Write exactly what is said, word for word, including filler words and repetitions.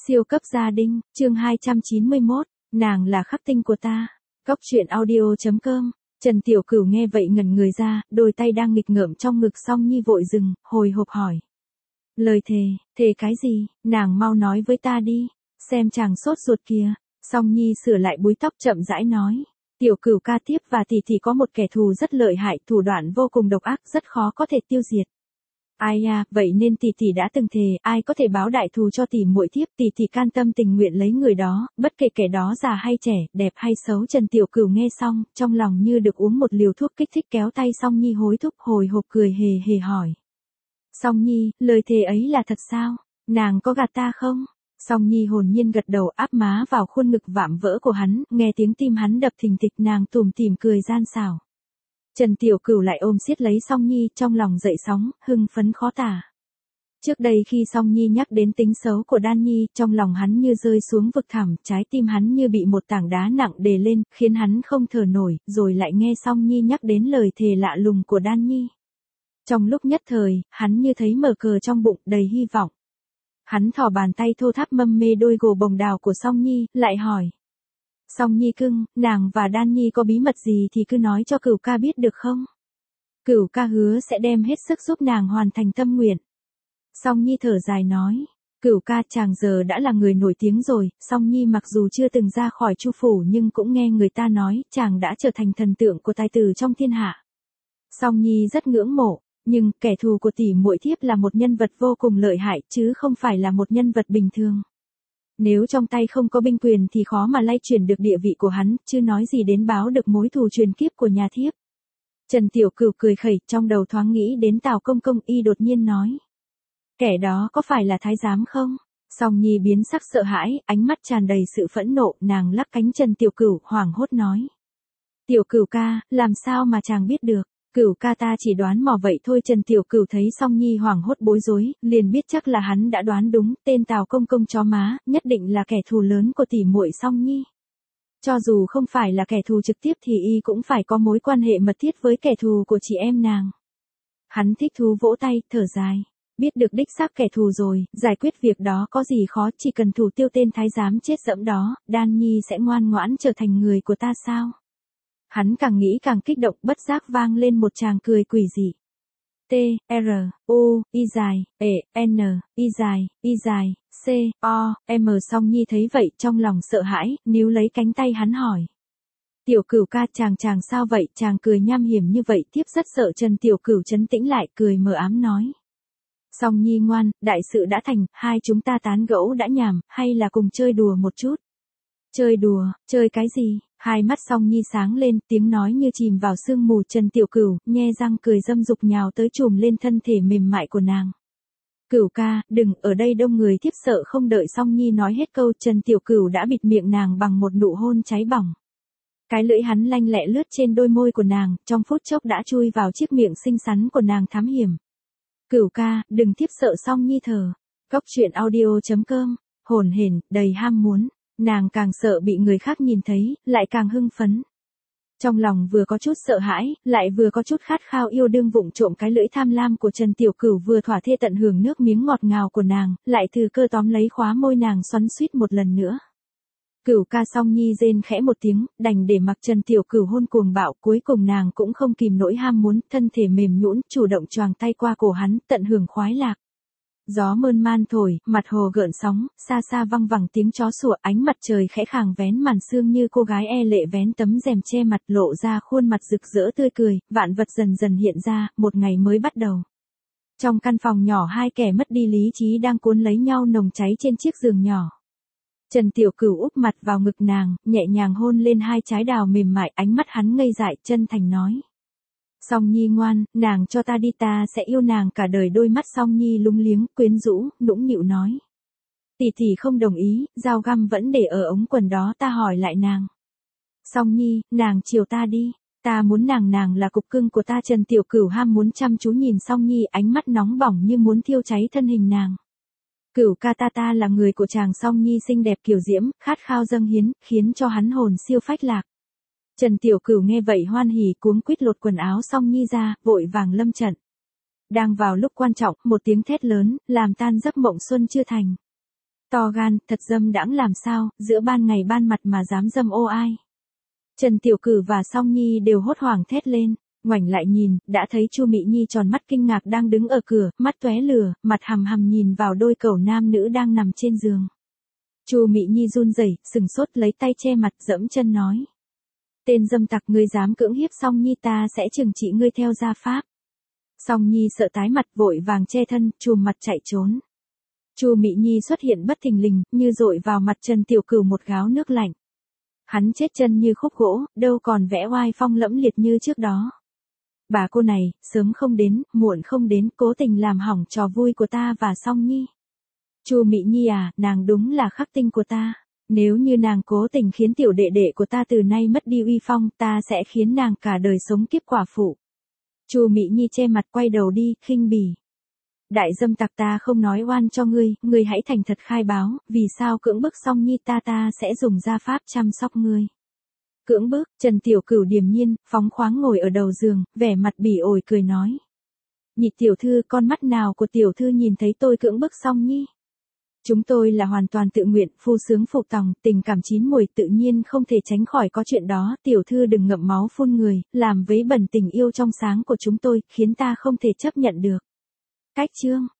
Siêu cấp gia đình, chương hai trăm chín mươi mốt, nàng là khắc tinh của ta. Cốc truyện audio chấm com. Trần Tiểu Cửu nghe vậy ngẩn người ra, đôi tay đang nghịch ngợm trong ngực Song Nhi vội dừng, hồi hộp hỏi. Lời thề, thề cái gì, nàng mau nói với ta đi, xem chàng sốt ruột kìa. Song Nhi sửa lại búi tóc chậm rãi nói. Tiểu Cửu ca tiếp và tỷ tỷ có một kẻ thù rất lợi hại, thủ đoạn vô cùng độc ác, rất khó có thể tiêu diệt. Ai à, vậy nên tỷ tỷ đã từng thề, ai có thể báo đại thù cho tỷ muội thiếp, tỷ tỷ can tâm tình nguyện lấy người đó, bất kể kẻ đó già hay trẻ, đẹp hay xấu. Trần Tiểu Cửu nghe xong, trong lòng như được uống một liều thuốc kích thích, kéo tay Song Nhi hối thúc, hồi hộp cười hề hề hỏi. Song Nhi, lời thề ấy là thật sao? Nàng có gạt ta không? Song Nhi hồn nhiên gật đầu, áp má vào khuôn ngực vạm vỡ của hắn, nghe tiếng tim hắn đập thình thịch, nàng tủm tỉm cười gian xảo. Trần Tiểu Cửu lại ôm siết lấy Song Nhi, trong lòng dậy sóng, hưng phấn khó tả. Trước đây khi Song Nhi nhắc đến tính xấu của Đan Nhi, trong lòng hắn như rơi xuống vực thẳm, trái tim hắn như bị một tảng đá nặng đè lên, khiến hắn không thở nổi, rồi lại nghe Song Nhi nhắc đến lời thề lạ lùng của Đan Nhi. Trong lúc nhất thời, hắn như thấy mở cờ trong bụng, đầy hy vọng. Hắn thò bàn tay thô tháp mâm mê đôi gồ bồng đào của Song Nhi, lại hỏi. Song Nhi cưng, nàng và Đan Nhi có bí mật gì thì cứ nói cho Cửu ca biết được không? Cửu ca hứa sẽ đem hết sức giúp nàng hoàn thành tâm nguyện. Song Nhi thở dài nói. Cửu ca, chàng giờ đã là người nổi tiếng rồi. Song Nhi mặc dù chưa từng ra khỏi Chu phủ nhưng cũng nghe người ta nói, chàng đã trở thành thần tượng của tài tử trong thiên hạ. Song Nhi rất ngưỡng mộ, nhưng kẻ thù của tỷ muội thiếp là một nhân vật vô cùng lợi hại, chứ không phải là một nhân vật bình thường. Nếu trong tay không có binh quyền thì khó mà lay chuyển được địa vị của hắn, chứ nói gì đến báo được mối thù truyền kiếp của nhà thiếp. Trần Tiểu Cửu cười khẩy, trong đầu thoáng nghĩ đến Tào Công Công, y đột nhiên nói. Kẻ đó có phải là thái giám không? Song Nhi biến sắc sợ hãi, ánh mắt tràn đầy sự phẫn nộ, nàng lắc cánh Trần Tiểu Cửu, hoảng hốt nói. Tiểu Cửu ca, làm sao mà chàng biết được? Cửu ca ta chỉ đoán mò vậy thôi. Trần Tiểu Cửu thấy Song Nhi hoảng hốt bối rối, liền biết chắc là hắn đã đoán đúng, tên Tào Công Công chó má, nhất định là kẻ thù lớn của tỷ muội Song Nhi. Cho dù không phải là kẻ thù trực tiếp thì y cũng phải có mối quan hệ mật thiết với kẻ thù của chị em nàng. Hắn thích thú vỗ tay, thở dài. Biết được đích xác kẻ thù rồi, giải quyết việc đó có gì khó, chỉ cần thủ tiêu tên thái giám chết dẫm đó, Đan Nhi sẽ ngoan ngoãn trở thành người của ta sao? Hắn càng nghĩ càng kích động, bất giác vang lên một tràng cười quỷ dị. T, R, U, Y dài, E, N, Y dài, Y dài, C, O, M. Song Nhi thấy vậy trong lòng sợ hãi, níu lấy cánh tay hắn hỏi. Tiểu Cửu ca, chàng chàng sao vậy? Chàng cười nham hiểm như vậy, tiếp rất sợ. Trần Tiểu Cửu trấn tĩnh lại, cười mờ ám nói. Song Nhi ngoan, đại sự đã thành, hai chúng ta tán gẫu đã nhàm, hay là cùng chơi đùa một chút? Chơi đùa, chơi cái gì? Hai mắt Song Nhi sáng lên, tiếng nói như chìm vào sương mù. Trần Tiểu Cửu, nhe răng cười dâm dục nhào tới chùm lên thân thể mềm mại của nàng. Cửu ca, đừng, ở đây đông người, thiếp sợ. Không đợi Song Nhi nói hết câu, Trần Tiểu Cửu đã bịt miệng nàng bằng một nụ hôn cháy bỏng. Cái lưỡi hắn lanh lẹ lướt trên đôi môi của nàng, trong phút chốc đã chui vào chiếc miệng xinh xắn của nàng thám hiểm. Cửu ca, đừng, thiếp sợ. Song Nhi thở. Cốc truyện audio chấm com. Hồn hển, đầy ham muốn. Nàng càng sợ bị người khác nhìn thấy, lại càng hưng phấn. Trong lòng vừa có chút sợ hãi, lại vừa có chút khát khao yêu đương. Vụng trộm cái lưỡi tham lam của Trần Tiểu Cửu vừa thỏa thê tận hưởng nước miếng ngọt ngào của nàng, lại từ cơ tóm lấy khóa môi nàng xoắn xuýt một lần nữa. Cửu ca. Song Nhi rên khẽ một tiếng, đành để mặc Trần Tiểu Cửu hôn cuồng bạo. Cuối cùng nàng cũng không kìm nỗi ham muốn, thân thể mềm nhũn, chủ động choàng tay qua cổ hắn, tận hưởng khoái lạc. Gió mơn man thổi, mặt hồ gợn sóng, xa xa văng vẳng tiếng chó sủa, ánh mặt trời khẽ khàng vén màn sương như cô gái e lệ vén tấm rèm che mặt, lộ ra khuôn mặt rực rỡ tươi cười, vạn vật dần dần hiện ra, một ngày mới bắt đầu. Trong căn phòng nhỏ, hai kẻ mất đi lý trí đang cuốn lấy nhau nồng cháy trên chiếc giường nhỏ. Trần Tiểu Cửu úp mặt vào ngực nàng, nhẹ nhàng hôn lên hai trái đào mềm mại, ánh mắt hắn ngây dại, chân thành nói. Song Nhi ngoan, nàng cho ta đi, ta sẽ yêu nàng cả đời. Đôi mắt Song Nhi lúng liếng, quyến rũ, nũng nịu nói. Tỷ tỷ không đồng ý, dao găm vẫn để ở ống quần đó. Ta hỏi lại nàng. Song Nhi, nàng chiều ta đi, ta muốn nàng, nàng là cục cưng của ta. Trần Tiểu Cửu ham muốn chăm chú nhìn Song Nhi, ánh mắt nóng bỏng như muốn thiêu cháy thân hình nàng. Cửu ca, ta ta là người của chàng. Song Nhi xinh đẹp kiều diễm, khát khao dâng hiến, khiến cho hắn hồn siêu phách lạc. Trần Tiểu Cửu nghe vậy hoan hỉ, cuống quýt lột quần áo Song Nhi ra, vội vàng lâm trận. Đang vào lúc quan trọng, một tiếng thét lớn, làm tan giấc mộng xuân chưa thành. To gan, thật dâm đãng làm sao, giữa ban ngày ban mặt mà dám dâm ô ai. Trần Tiểu Cửu và Song Nhi đều hốt hoảng thét lên, ngoảnh lại nhìn, đã thấy Chu Mị Nhi tròn mắt kinh ngạc đang đứng ở cửa, mắt tóe lửa, mặt hằm hằm nhìn vào đôi cẩu nam nữ đang nằm trên giường. Chu Mị Nhi run rẩy, sừng sốt lấy tay che mặt, dẫm chân nói: "Tên dâm tặc, ngươi dám cưỡng hiếp Song Nhi, ta sẽ trừng trị ngươi theo gia pháp." Song Nhi sợ tái mặt, vội vàng che thân, chùm mặt chạy trốn. Chu Mị Nhi xuất hiện bất thình lình, như dội vào mặt Trần Tiểu Cửu một gáo nước lạnh. Hắn chết chân như khúc gỗ, đâu còn vẻ oai phong lẫm liệt như trước đó. Bà cô này, sớm không đến, muộn không đến, cố tình làm hỏng trò vui của ta và Song Nhi. Chu Mị Nhi à, nàng đúng là khắc tinh của ta. Nếu như nàng cố tình khiến tiểu đệ đệ của ta từ nay mất đi uy phong, ta sẽ khiến nàng cả đời sống kiếp quả phụ. Chu Mị Nhi che mặt quay đầu đi, khinh bỉ. Đại dâm tặc, ta không nói oan cho ngươi, ngươi hãy thành thật khai báo, vì sao cưỡng bức Song Nhi ta, ta sẽ dùng gia pháp chăm sóc ngươi. Cưỡng bức? Trần Tiểu Cửu điềm nhiên, phóng khoáng ngồi ở đầu giường, vẻ mặt bỉ ổi cười nói: "Nhị tiểu thư, con mắt nào của tiểu thư nhìn thấy tôi cưỡng bức Song Nhi? Chúng tôi là hoàn toàn tự nguyện, phu sướng phụ tòng, tình cảm chín mùi, tự nhiên không thể tránh khỏi có chuyện đó, tiểu thư đừng ngậm máu phun người, làm vấy bẩn tình yêu trong sáng của chúng tôi, khiến ta không thể chấp nhận được." Cách chương